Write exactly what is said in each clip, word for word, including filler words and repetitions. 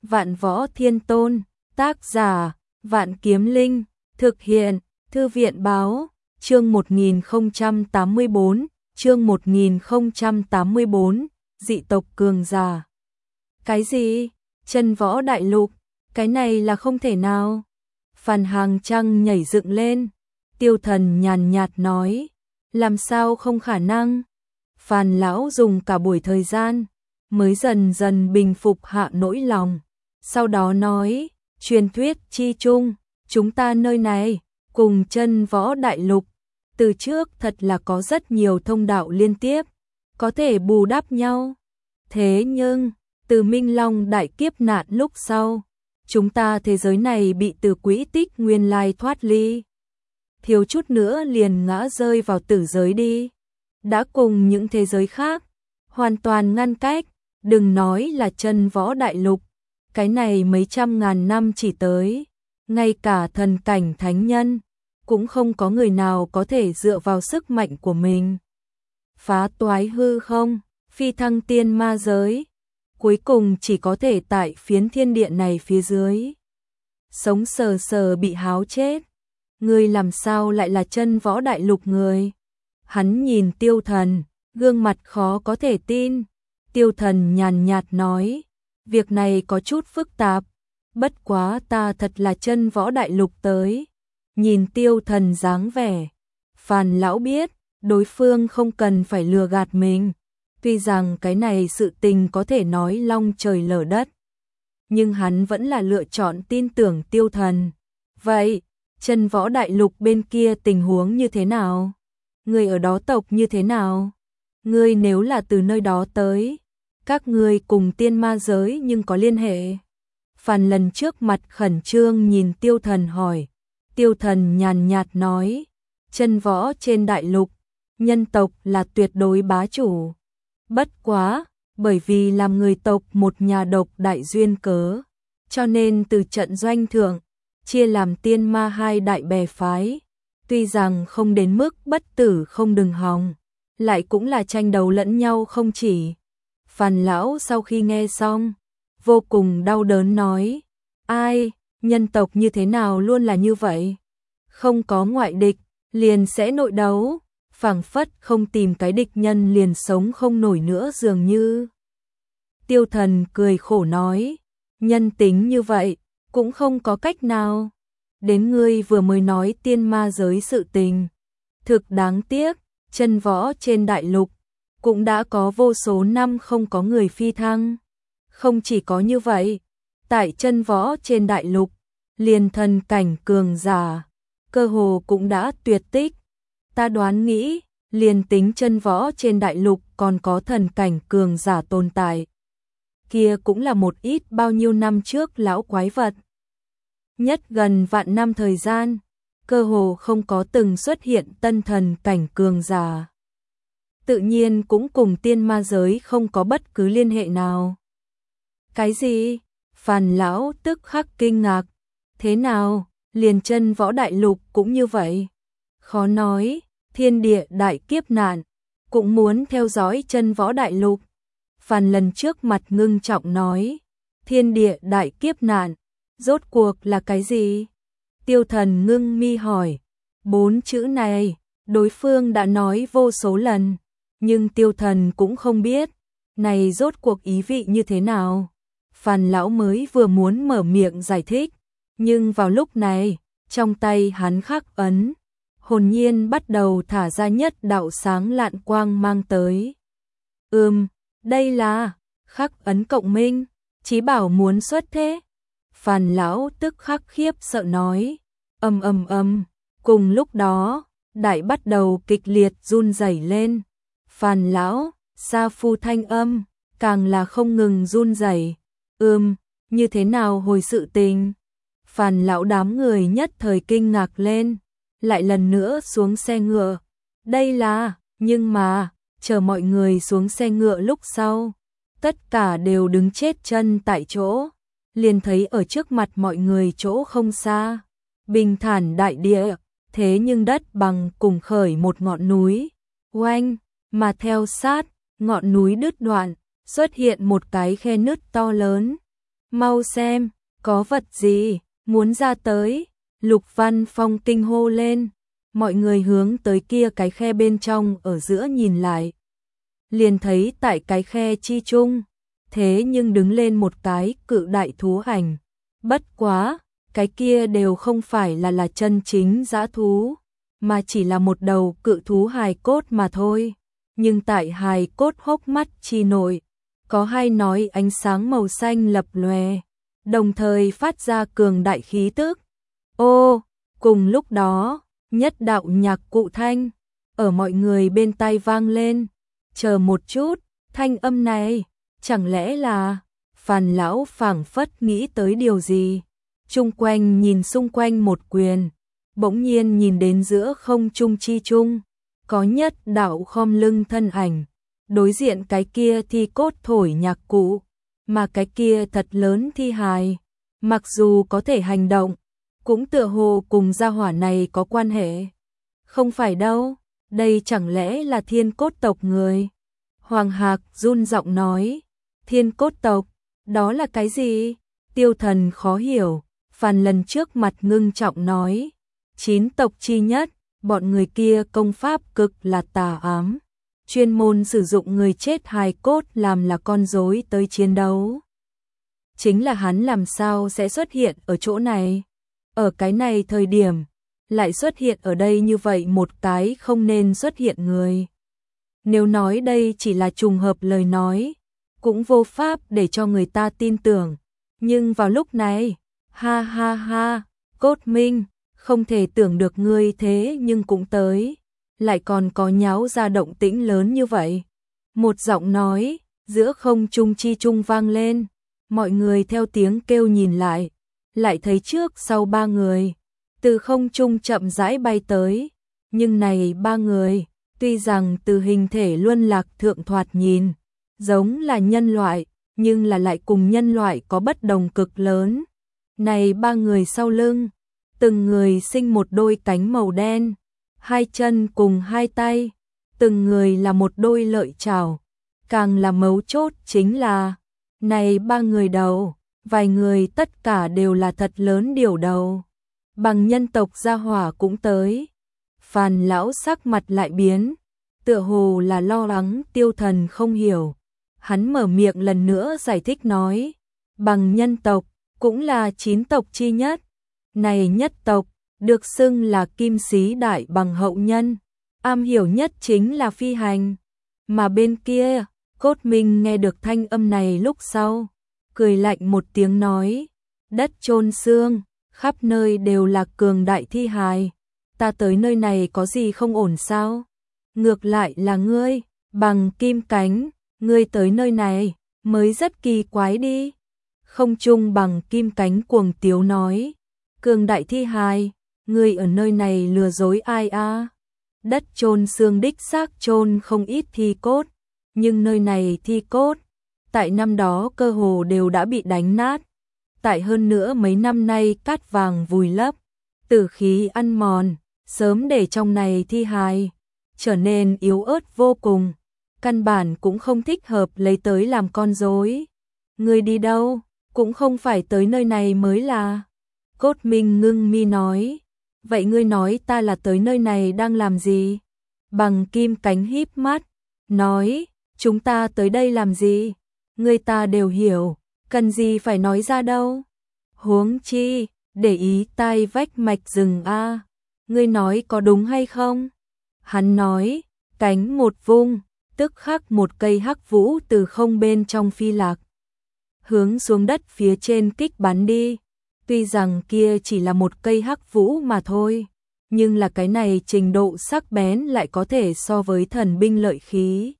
Vạn Võ Thiên Tôn, tác giả, Vạn Kiếm Linh, thực hiện, Thư viện báo, chương một nghìn không trăm tám mươi bốn, chương một nghìn không trăm tám mươi bốn, dị tộc cường giả. Cái gì? Chân Võ Đại Lục, cái này là không thể nào. Phan Hàng Trăng nhảy dựng lên, Tiêu Thần nhàn nhạt nói, làm sao không khả năng? Phan lão dùng cả buổi thời gian mới dần dần bình phục hạ nỗi lòng, sau đó nói, truyền thuyết chi chung, chúng ta nơi này cùng Chân Võ Đại Lục từ trước thật là có rất nhiều thông đạo liên tiếp, có thể bù đắp nhau. Thế nhưng, từ Minh Long đại kiếp nạn lúc sau, chúng ta thế giới này bị từ quỹ tích nguyên lai thoát ly, thiếu chút nữa liền ngã rơi vào tử giới đi, đã cùng những thế giới khác hoàn toàn ngăn cách, đừng nói là Chân Võ Đại Lục, cái này mấy trăm ngàn năm chỉ tới, ngay cả thần cảnh thánh nhân cũng không có người nào có thể dựa vào sức mạnh của mình phá toái hư không, phi thăng tiên ma giới, cuối cùng chỉ có thể tại phiến thiên địa này phía dưới sống sờ sờ bị háo chết. Ngươi làm sao lại là Chân Võ Đại Lục người? Hắn nhìn Tiêu Thần, gương mặt khó có thể tin. Tiêu Thần nhàn nhạt nói, việc này có chút phức tạp, bất quá ta thật là Chân Võ Đại Lục tới. Nhìn Tiêu Thần dáng vẻ, Phan lão biết, đối phương không cần phải lừa gạt mình. Tuy rằng cái này sự tình có thể nói long trời lở đất, nhưng hắn vẫn là lựa chọn tin tưởng Tiêu Thần. Vậy, Chân Võ Đại Lục bên kia tình huống như thế nào? Người ở đó tộc như thế nào? Ngươi nếu là từ nơi đó tới, các ngươi cùng tiên ma giới nhưng có liên hệ. Phan lần trước mặt khẩn trương nhìn Tiêu Thần hỏi. Tiêu Thần nhàn nhạt nói, Chân Võ trên đại lục, nhân tộc là tuyệt đối bá chủ. Bất quá, bởi vì làm người tộc một nhà độc đại duyên cớ, cho nên từ trận doanh thượng, chia làm tiên ma hai đại bè phái. Tuy rằng không đến mức bất tử không đừng hòng, lại cũng là tranh đấu lẫn nhau không chỉ. Phan lão sau khi nghe xong, vô cùng đau đớn nói, ai, nhân tộc như thế nào luôn là như vậy? Không có ngoại địch, liền sẽ nội đấu, phảng phất không tìm cái địch nhân liền sống không nổi nữa dường như. Tiêu Thần cười khổ nói, nhân tính như vậy, cũng không có cách nào. Đến ngươi vừa mới nói tiên ma giới sự tình. Thực đáng tiếc, Chân Võ trên đại lục cũng đã có vô số năm không có người phi thăng. Không chỉ có như vậy, tại Chân Võ trên đại lục, liền thần cảnh cường giả, cơ hồ cũng đã tuyệt tích. Ta đoán nghĩ, liền tính Chân Võ trên đại lục còn có thần cảnh cường giả tồn tại. Kia cũng là một ít bao nhiêu năm trước lão quái vật. Nhất gần vạn năm thời gian, cơ hồ không có từng xuất hiện tân thần cảnh cường giả. Tự nhiên cũng cùng tiên ma giới không có bất cứ liên hệ nào. Cái gì? Phan lão tức khắc kinh ngạc. Thế nào, liền Chân Võ Đại Lục cũng như vậy? Khó nói, thiên địa đại kiếp nạn, cũng muốn theo dõi Chân Võ Đại Lục. Phan lần trước mặt ngưng trọng nói, thiên địa đại kiếp nạn, rốt cuộc là cái gì? Tiêu Thần ngưng mi hỏi, bốn chữ này, đối phương đã nói vô số lần, nhưng Tiêu Thần cũng không biết, này rốt cuộc ý vị như thế nào. Phan lão mới vừa muốn mở miệng giải thích, nhưng vào lúc này, trong tay hắn khắc ấn, hồn nhiên bắt đầu thả ra nhất đạo sáng lạn quang mang tới. Ừm, đây là khắc ấn cộng minh, chí bảo muốn xuất thế. Phan lão tức khắc khiếp sợ nói, ầm ầm ầm, cùng lúc đó, đại bắt đầu kịch liệt run rẩy lên. Phan lão, sa phu thanh âm, càng là không ngừng run rẩy. Ừm, như thế nào hồi sự tình? Phan lão đám người nhất thời kinh ngạc lên, lại lần nữa xuống xe ngựa. Đây là, nhưng mà, chờ mọi người xuống xe ngựa lúc sau, tất cả đều đứng chết chân tại chỗ. Liền thấy ở trước mặt mọi người chỗ không xa, bình thản đại địa, thế nhưng đất bằng cùng khởi một ngọn núi, oanh, mà theo sát, ngọn núi đứt đoạn, xuất hiện một cái khe nứt to lớn, mau xem, có vật gì, muốn ra tới, Lục Văn Phong kinh hô lên, mọi người hướng tới kia cái khe bên trong ở giữa nhìn lại. Liền thấy tại cái khe chi chung, thế nhưng đứng lên một cái cự đại thú ảnh, bất quá, cái kia đều không phải là là chân chính dã thú, mà chỉ là một đầu cự thú hài cốt mà thôi. Nhưng tại hài cốt hốc mắt chi nội, có hai nói ánh sáng màu xanh lập lòe, đồng thời phát ra cường đại khí tức. Ô, cùng lúc đó, nhất đạo nhạc cụ thanh, ở mọi người bên tai vang lên. Chờ một chút, thanh âm này, chẳng lẽ là... Phàn lão phảng phất nghĩ tới điều gì. Chung quanh nhìn xung quanh một quyền, bỗng nhiên nhìn đến giữa không trung chi trung, có nhất đạo khom lưng thân ảnh, đối diện cái kia thi cốt thổi nhạc cụ, mà cái kia thật lớn thi hài, mặc dù có thể hành động, cũng tựa hồ cùng gia hỏa này có quan hệ. Không phải đâu, đây chẳng lẽ là thiên cốt tộc người? Hoàng Hạc run giọng nói, thiên cốt tộc, đó là cái gì? Tiêu Thần khó hiểu, Phàn lần trước mặt ngưng trọng nói, chín tộc chi nhất, bọn người kia công pháp cực là tà ám, chuyên môn sử dụng người chết hài cốt làm là con rối tới chiến đấu. Chính là hắn làm sao sẽ xuất hiện ở chỗ này? Ở cái này thời điểm, lại xuất hiện ở đây như vậy một cái không nên xuất hiện người. Nếu nói đây chỉ là trùng hợp lời nói, cũng vô pháp để cho người ta tin tưởng. Nhưng vào lúc này, ha ha ha, Cốt Minh, không thể tưởng được ngươi thế nhưng cũng tới, lại còn có nháo ra động tĩnh lớn như vậy. Một giọng nói, giữa không trung chi trung vang lên, mọi người theo tiếng kêu nhìn lại, lại thấy trước sau ba người, từ không trung chậm rãi bay tới, nhưng này ba người, tuy rằng từ hình thể luân lạc thượng thoạt nhìn, giống là nhân loại, nhưng là lại cùng nhân loại có bất đồng cực lớn. Này ba người sau lưng, từng người sinh một đôi cánh màu đen, hai chân cùng hai tay, từng người là một đôi lợi chảo, càng là mấu chốt chính là, này ba người đầu, vài người tất cả đều là thật lớn điều đầu. Bằng nhân tộc gia hỏa cũng tới. Phàn lão sắc mặt lại biến, tựa hồ là lo lắng Tiêu Thần không hiểu. Hắn mở miệng lần nữa giải thích nói, bằng nhân tộc, cũng là chín tộc chi nhất. Này nhất tộc, được xưng là kim sĩ đại bằng hậu nhân, am hiểu nhất chính là phi hành. Mà bên kia, Cốt Minh nghe được thanh âm này lúc sau, cười lạnh một tiếng nói, đất chôn xương, khắp nơi đều là cường đại thi hài, ta tới nơi này có gì không ổn sao? Ngược lại là ngươi, bằng kim cánh, ngươi tới nơi này, mới rất kỳ quái đi. Không trung bằng kim cánh cuồng tiếu nói, cường đại thi hài, ngươi ở nơi này lừa dối ai a? Đất chôn xương đích xác chôn không ít thi cốt, nhưng nơi này thi cốt, tại năm đó cơ hồ đều đã bị đánh nát. Tại hơn nữa mấy năm nay cát vàng vùi lấp, tử khí ăn mòn, sớm để trong này thi hài, trở nên yếu ớt vô cùng, căn bản cũng không thích hợp lấy tới làm con rối. Ngươi đi đâu, cũng không phải tới nơi này mới là. Cốt Minh ngưng mi nói, vậy ngươi nói ta là tới nơi này đang làm gì? Bằng kim cánh híp mắt, nói, chúng ta tới đây làm gì? Ngươi ta đều hiểu, cần gì phải nói ra đâu. Huống chi, để ý tai vách mạch rừng a, ngươi nói có đúng hay không? Hắn nói, cánh một vung, tức khắc một cây hắc vũ từ không bên trong phi lạc, hướng xuống đất phía trên kích bắn đi. Tuy rằng kia chỉ là một cây hắc vũ mà thôi, nhưng là cái này trình độ sắc bén lại có thể so với thần binh lợi khí.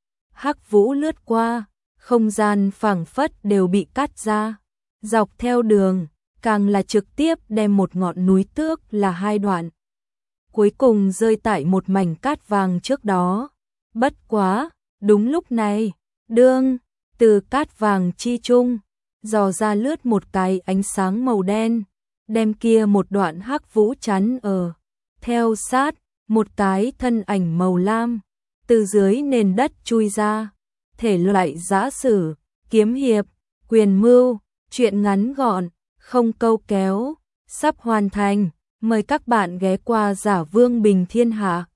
Hắc vũ lướt qua, không gian phảng phất đều bị cắt ra, dọc theo đường, càng là trực tiếp đem một ngọn núi tước là hai đoạn. Cuối cùng rơi tại một mảnh cát vàng trước đó. Bất quá, đúng lúc này, đương, từ cát vàng chi trung, dò ra lướt một cái ánh sáng màu đen, đem kia một đoạn hắc vũ chắn ở. Theo sát, một cái thân ảnh màu lam, từ dưới nền đất chui ra, thể loại giã sử, kiếm hiệp, quyền mưu, Chuyện ngắn gọn, không câu kéo, sắp hoàn thành. Mời các bạn ghé qua Giả Vương Bình Thiên Hạ.